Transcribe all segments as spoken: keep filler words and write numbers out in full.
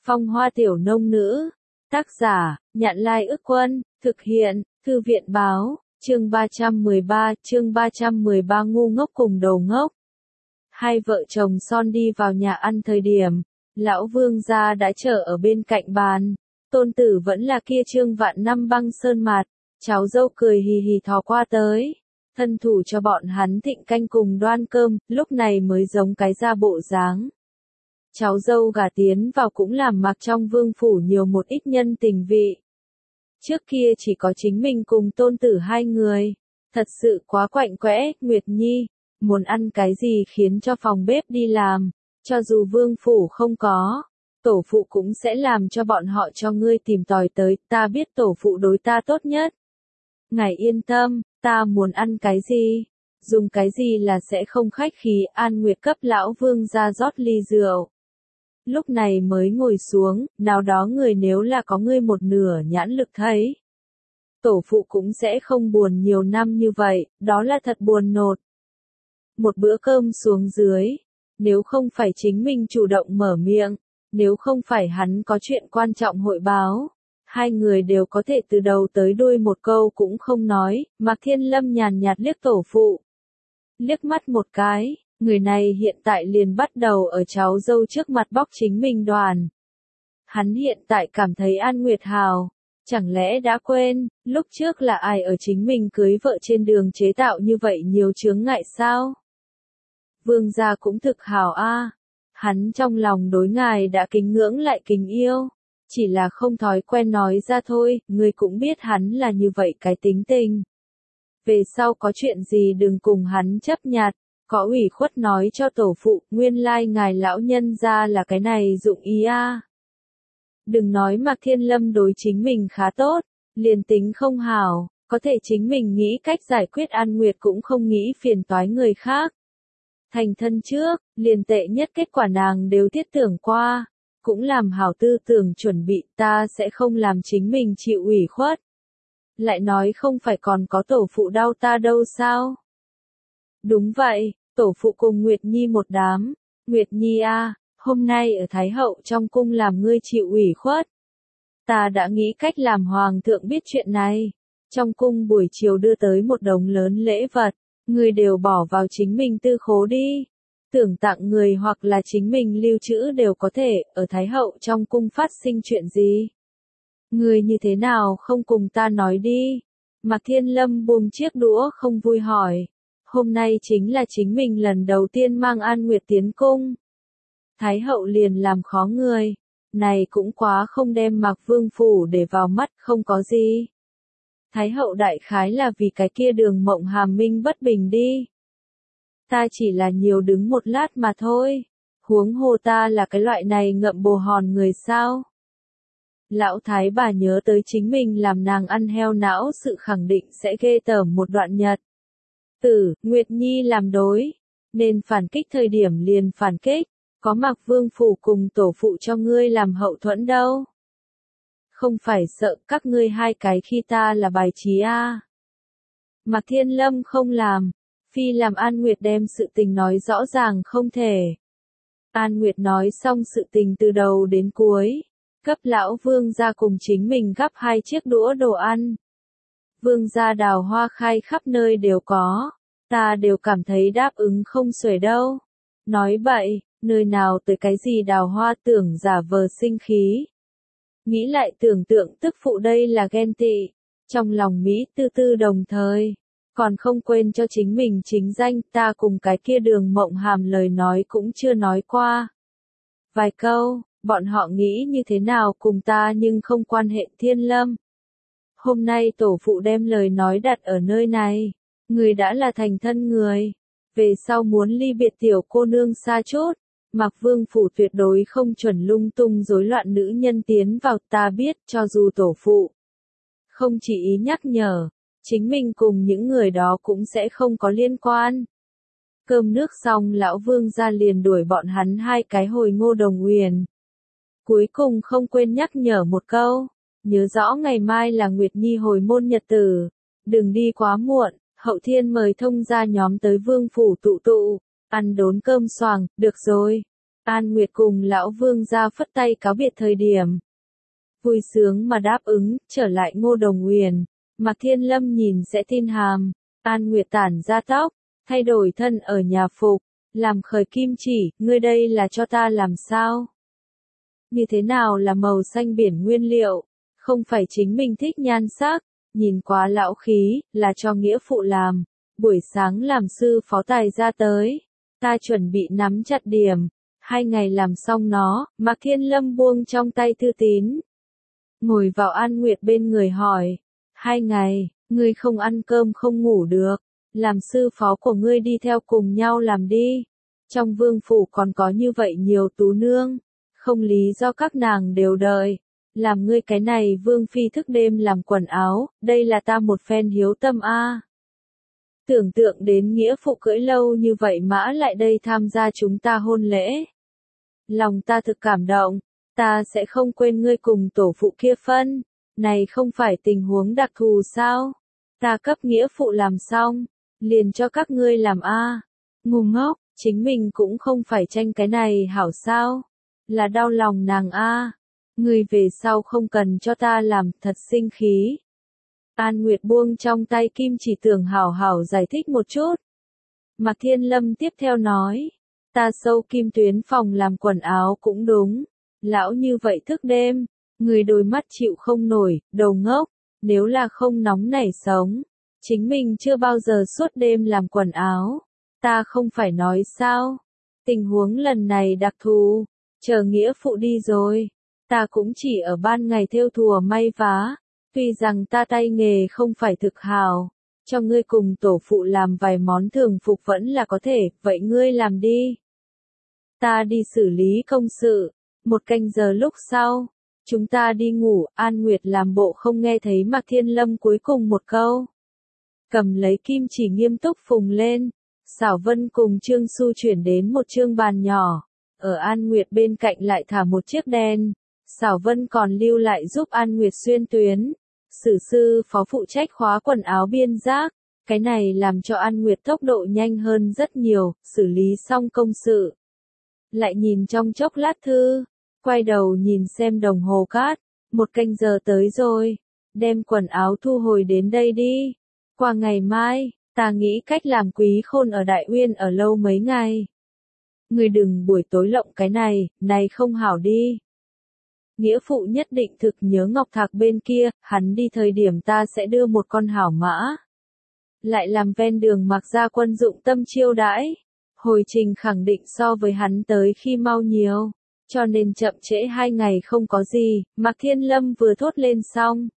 Phong Hoa Tiểu Nông Nữ. Tác giả, Nhạn Lai Ức Quân. Thực hiện, Thư viện Báo. Chương ba trăm mười ba, chương ba trăm mười ba ngu ngốc cùng đồ ngốc. Hai vợ chồng son đi vào nhà ăn thời điểm, lão Vương gia đã chờ ở bên cạnh bàn. Tôn tử vẫn là kia Trương Vạn Năm băng sơn mặt, cháu dâu cười hì hì thò qua tới, thân thủ cho bọn hắn thịnh canh cùng đoan cơm, lúc này mới giống cái ra bộ dáng. Cháu dâu gả tiến vào cũng làm mặc trong vương phủ nhiều một ít nhân tình vị. Trước kia chỉ có chính mình cùng tôn tử hai người, thật sự quá quạnh quẽ. Nguyệt Nhi, muốn ăn cái gì khiến cho phòng bếp đi làm, cho dù vương phủ không có, tổ phụ cũng sẽ làm cho bọn họ cho ngươi tìm tòi tới, ta biết tổ phụ đối ta tốt nhất. Ngài yên tâm, ta muốn ăn cái gì, dùng cái gì là sẽ không khách khí. An Nguyệt cấp lão Vương ra rót ly rượu. Lúc này mới ngồi xuống, nào đó người nếu là có ngươi một nửa nhãn lực thấy. Tổ phụ cũng sẽ không buồn nhiều năm như vậy, đó là thật buồn nột. Một bữa cơm xuống dưới, nếu không phải chính mình chủ động mở miệng, nếu không phải hắn có chuyện quan trọng hội báo, hai người đều có thể từ đầu tới đuôi một câu cũng không nói. Mạc Thiên Lâm nhàn nhạt liếc tổ phụ. Liếc mắt một cái. Người này hiện tại liền bắt đầu ở cháu dâu trước mặt bóc chính mình đoàn. Hắn hiện tại cảm thấy An Nguyệt hào, chẳng lẽ đã quên, lúc trước là ai ở chính mình cưới vợ trên đường chế tạo như vậy nhiều chướng ngại sao? Vương gia cũng thực hào a, hắn trong lòng đối ngài đã kính ngưỡng lại kính yêu, chỉ là không thói quen nói ra thôi. Ngươi cũng biết hắn là như vậy cái tính tình. Về sau có chuyện gì đừng cùng hắn chấp nhặt. Có ủy khuất nói cho tổ phụ, nguyên lai ngài lão nhân ra là cái này dụng ý a. Đừng nói Mạc Thiên Lâm đối chính mình khá tốt, liền tính không hảo, có thể chính mình nghĩ cách giải quyết. An Nguyệt cũng không nghĩ phiền toái người khác. Thành thân trước, liền tệ nhất kết quả nàng đều thiết tưởng qua, cũng làm hảo tư tưởng chuẩn bị. Ta sẽ không làm chính mình chịu ủy khuất. Lại nói không phải còn có tổ phụ đau ta đâu sao? Đúng vậy, tổ phụ cùng Nguyệt Nhi một đám. Nguyệt Nhi a, hôm nay ở Thái Hậu trong cung làm ngươi chịu ủy khuất. Ta đã nghĩ cách làm hoàng thượng biết chuyện này. Trong cung buổi chiều đưa tới một đống lớn lễ vật, ngươi đều bỏ vào chính mình tư khố đi. Tưởng tặng người hoặc là chính mình lưu trữ đều có thể. Ở Thái Hậu trong cung phát sinh chuyện gì? Ngươi như thế nào không cùng ta nói đi? Mạc Thiên Lâm buông chiếc đũa không vui hỏi. Hôm nay chính là chính mình lần đầu tiên mang An Nguyệt tiến cung. Thái Hậu liền làm khó người. Này cũng quá không đem Mạc Vương phủ để vào mắt. Không có gì. Thái Hậu đại khái là vì cái kia Đường Mộng Hàm minh bất bình đi. Ta chỉ là nhiều đứng một lát mà thôi. Huống hồ ta là cái loại này ngậm bồ hòn người sao? Lão thái bà nhớ tới chính mình làm nàng ăn heo não, sự khẳng định sẽ ghê tởm một đoạn nhật. Tử, Nguyệt Nhi làm đối, nên phản kích thời điểm liền phản kích, có Mạc Vương phủ cùng tổ phụ cho ngươi làm hậu thuẫn đâu. Không phải sợ các ngươi hai cái khi ta là bài trí a. À. Mạc Thiên Lâm không làm, phi làm An Nguyệt đem sự tình nói rõ ràng không thể. An Nguyệt nói xong sự tình từ đầu đến cuối, cấp lão Vương gia cùng chính mình gắp hai chiếc đũa đồ ăn. Vương gia đào hoa khai khắp nơi đều có, ta đều cảm thấy đáp ứng không xuể đâu. Nói bậy, nơi nào tới cái gì đào hoa, tưởng giả vờ sinh khí. Nghĩ lại tưởng tượng tức phụ đây là ghen tị, trong lòng Mỹ tư tư đồng thời, còn không quên cho chính mình chính danh. Ta cùng cái kia Đường Mộng Hàm lời nói cũng chưa nói qua. Vài câu, bọn họ nghĩ như thế nào cùng ta nhưng không quan hệ. Thiên Lâm, hôm nay tổ phụ đem lời nói đặt ở nơi này, người đã là thành thân người, về sau muốn ly biệt tiểu cô nương xa chút, Mạc Vương phủ tuyệt đối không chuẩn lung tung rối loạn nữ nhân tiến vào. Ta biết, cho dù tổ phụ không chỉ ý nhắc nhở, chính mình cùng những người đó cũng sẽ không có liên quan. Cơm nước xong lão Vương gia liền đuổi bọn hắn hai cái hồi Ngô Đồng Uyển. Cuối cùng không quên nhắc nhở một câu. Nhớ rõ ngày mai là Nguyệt Nhi hồi môn nhật tử, đừng đi quá muộn. Hậu thiên mời thông gia nhóm tới vương phủ tụ tụ, ăn đốn cơm xoàng. Được rồi. An Nguyệt cùng lão vương ra phất tay cáo biệt thời điểm. Vui sướng mà đáp ứng, trở lại Ngô Đồng Uyển. Mạc Thiên Lâm nhìn sẽ tin hàm. An Nguyệt tản ra tóc, thay đổi thân ở nhà phục, làm khởi kim chỉ, ngươi đây là cho ta làm sao? Như thế nào là màu xanh biển nguyên liệu? Không phải chính mình thích nhan sắc, nhìn quá lão khí, là cho nghĩa phụ làm. Buổi sáng làm sư phó tài ra tới, ta chuẩn bị nắm chặt điểm. Hai ngày làm xong nó, Mạc Thiên Lâm buông trong tay thư tín. Ngồi vào An Nguyệt bên người hỏi. Hai ngày, ngươi không ăn cơm không ngủ được. Làm sư phó của ngươi đi theo cùng nhau làm đi. Trong vương phủ còn có như vậy nhiều tú nương. Không lý do các nàng đều đợi. Làm ngươi cái này vương phi thức đêm làm quần áo, đây là ta một phen hiếu tâm a. Tưởng tượng đến nghĩa phụ cưỡi lâu như vậy mã lại đây tham gia chúng ta hôn lễ. Lòng ta thực cảm động, ta sẽ không quên ngươi cùng tổ phụ kia phân. Này không phải tình huống đặc thù sao? Ta cấp nghĩa phụ làm xong, liền cho các ngươi làm a. Ngu ngốc, chính mình cũng không phải tranh cái này hảo sao? Là đau lòng nàng a. Ngươi về sau không cần cho ta làm, thật sinh khí. An Nguyệt buông trong tay kim chỉ tưởng hảo hảo giải thích một chút. Mạc Thiên Lâm tiếp theo nói, ta sâu kim tuyến phòng làm quần áo cũng đúng. Lão như vậy thức đêm, người đôi mắt chịu không nổi, đầu ngốc, nếu là không nóng nảy sống. Chính mình chưa bao giờ suốt đêm làm quần áo. Ta không phải nói sao. Tình huống lần này đặc thù, chờ nghĩa phụ đi rồi. Ta cũng chỉ ở ban ngày thêu thùa may vá. Tuy rằng ta tay nghề không phải thực hào, cho ngươi cùng tổ phụ làm vài món thường phục vẫn là có thể, vậy ngươi làm đi. Ta đi xử lý công sự, một canh giờ lúc sau, chúng ta đi ngủ, An Nguyệt làm bộ không nghe thấy Mạc Thiên Lâm cuối cùng một câu. Cầm lấy kim chỉ nghiêm túc phùng lên, Xảo Vân cùng Trương Xu chuyển đến một chương bàn nhỏ, ở An Nguyệt bên cạnh lại thả một chiếc đèn. Xảo Vân còn lưu lại giúp An Nguyệt xuyên tuyến. Sử sư phó phụ trách khóa quần áo biên giác, cái này làm cho An Nguyệt tốc độ nhanh hơn rất nhiều, xử lý xong công sự. Lại nhìn trong chốc lát thư, quay đầu nhìn xem đồng hồ cát, một canh giờ tới rồi, đem quần áo thu hồi đến đây đi. Qua ngày mai, ta nghĩ cách làm Quý Khôn ở Đại Uyên ở lâu mấy ngày. Người đừng buổi tối lộng cái này, này không hảo đi. Nghĩa phụ nhất định thực nhớ Ngọc Thạc bên kia, hắn đi thời điểm ta sẽ đưa một con hảo mã. Lại làm ven đường Mạc Gia Quân dụng tâm chiêu đãi. Hồi trình khẳng định so với hắn tới khi mau nhiều. Cho nên chậm trễ hai ngày không có gì, Mạc Thiên Lâm vừa thốt lên xong.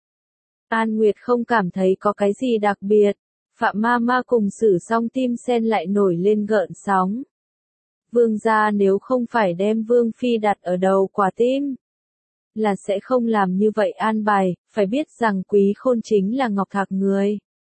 An Nguyệt không cảm thấy có cái gì đặc biệt. Phạm ma ma cùng xử xong tim sen lại nổi lên gợn sóng. Vương gia nếu không phải đem Vương Phi đặt ở đầu quả tim, là sẽ không làm như vậy an bài, phải biết rằng Quý Khôn chính là Ngọc Thạc người.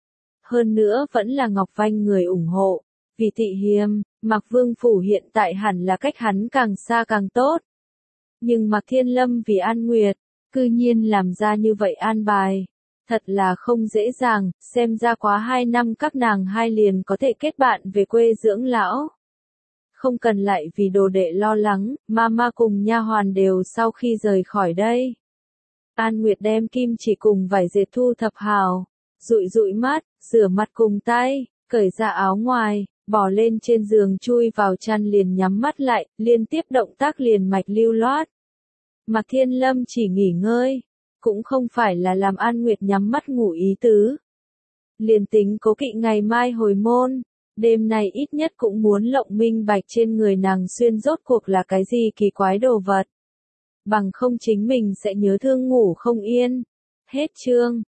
Hơn nữa vẫn là Ngọc Vanh người ủng hộ, vì thị hiềm, Mạc Vương Phủ hiện tại hẳn là cách hắn càng xa càng tốt. Nhưng Mạc Thiên Lâm vì An Nguyệt, cư nhiên làm ra như vậy an bài. Thật là không dễ dàng, xem ra quá hai năm các nàng hai liền có thể kết bạn về quê dưỡng lão. Không cần lại vì đồ đệ lo lắng, mama cùng nha hoàn đều sau khi rời khỏi đây. An Nguyệt đem kim chỉ cùng vải dệt thu thập hào, dụi dụi mắt, rửa mặt cùng tay, cởi ra áo ngoài, bỏ lên trên giường chui vào chăn liền nhắm mắt lại, liên tiếp động tác liền mạch lưu loát. Mạc Thiên Lâm chỉ nghỉ ngơi, cũng không phải là làm An Nguyệt nhắm mắt ngủ ý tứ. Liền tính cố kỵ ngày mai hồi môn. Đêm này ít nhất cũng muốn lộng minh bạch trên người nàng xuyên rốt cuộc là cái gì kỳ quái đồ vật. Bằng không chính mình sẽ nhớ thương ngủ không yên. Hết chương.